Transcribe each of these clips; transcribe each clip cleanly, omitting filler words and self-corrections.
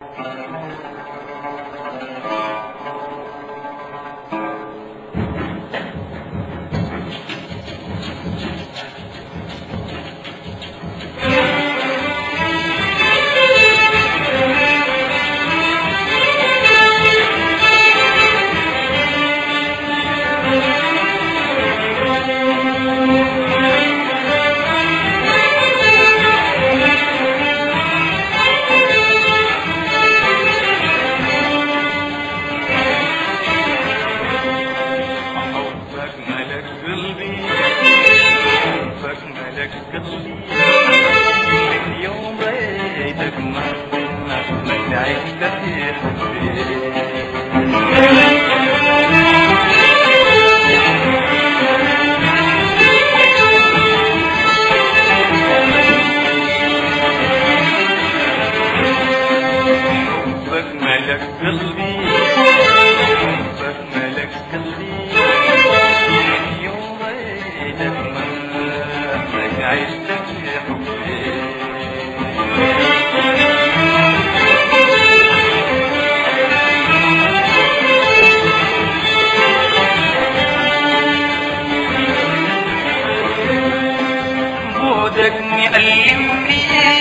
بعدك مألمني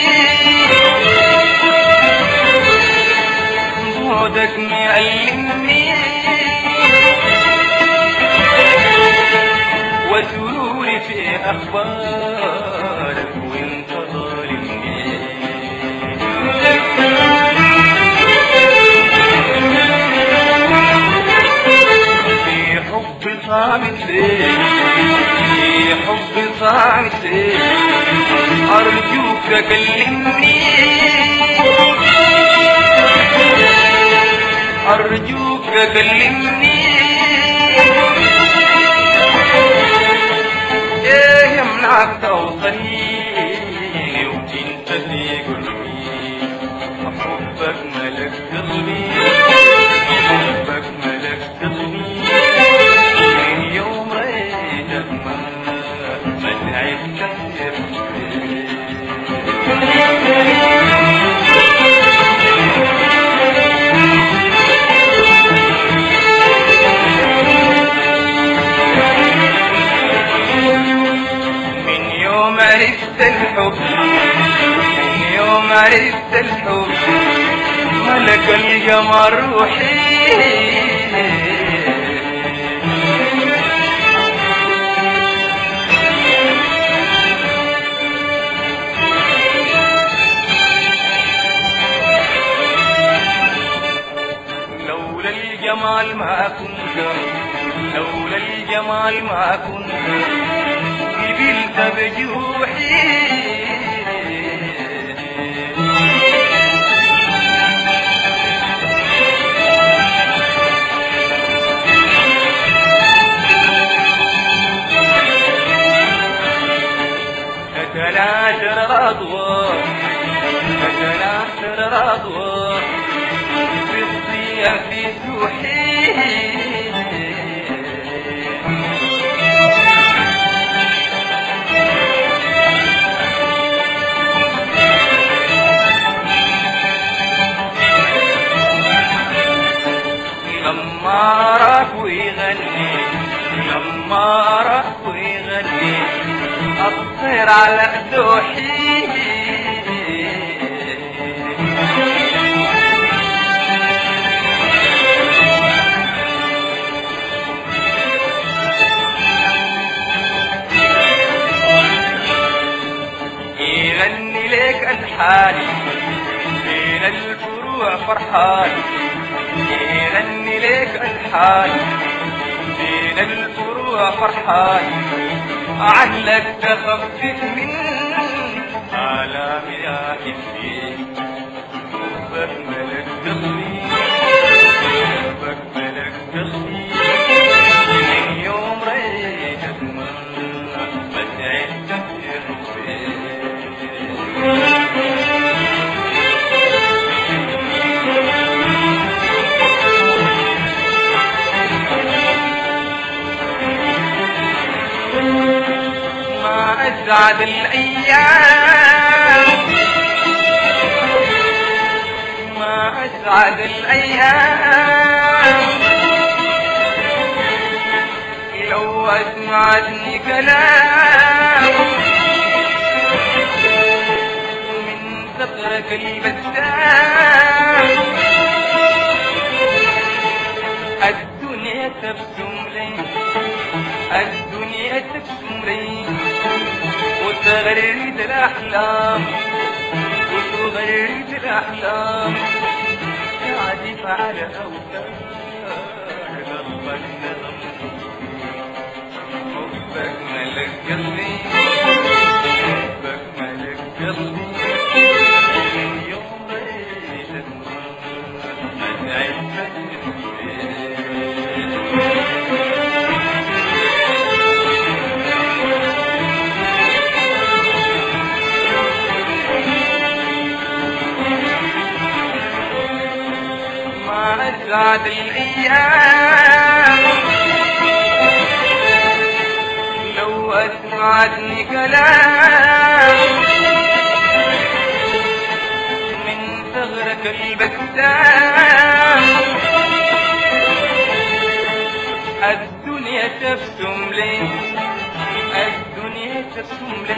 بعدك مألمني وسروري في أخبارك وانت ظالمني في حب صامت ليه في حب صامت ليه أرجوك كلمني أرجوك كلمني إيه يمنعك توصلني وانت في قلبي حبك ملك قلبي حبك ملك قلبي من يوم رأيتك ما تعبت في حبي من يوم عرفت الحب من يوم عرفت الحب ملك القمر روحي لولا الجمال ما كنت لولا الجمال ما كنت قبلت بجروحي تتناثر أضواء تتناثر أضواء بتضيع في سوحي لما راح ويغني لما راح ويغني الطير على دوحي يغني لك الحالي بين الفروع فرحان يغني لك الحالي بين الفروع فرحان عنك تخفف من آلامي يا حبي حبك ملك قلبي حبك ملك قلبي من يوم رأيتك ما تعبت في حبي ما أسعد الأيام ما أسعد الأيام لو أسمعتني كلام من صدرك البسام. الدنيا تبسم لي، الدنيا تبسم لي، وتغرد الأحلام، وتغرد الأحلام، تعزف على أوتار قلبك نغم. حبك ملك قلبي، حبك ملك قلبي، من يوم ريتك أسعدك ما أسعد الأيام لو أسمعتني كلام من ثغرك البسام. الدنيا تبسم لي، الدنيا تبسم لي،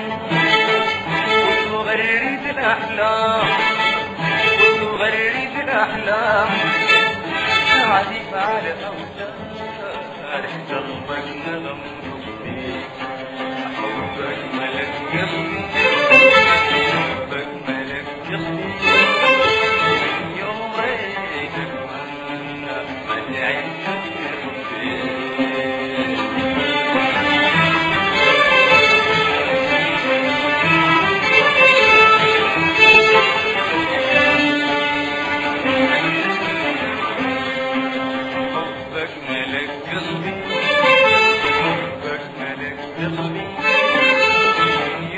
وتغرد الأحلام، وتغرد الأحلام، تعزف على أوتار قلبك نغم. حبك ملك قلبي، حبك ملك قلبي، من يوم ريتك ما تعبت حبك ملك قلبي، حبك ملك قلبي، من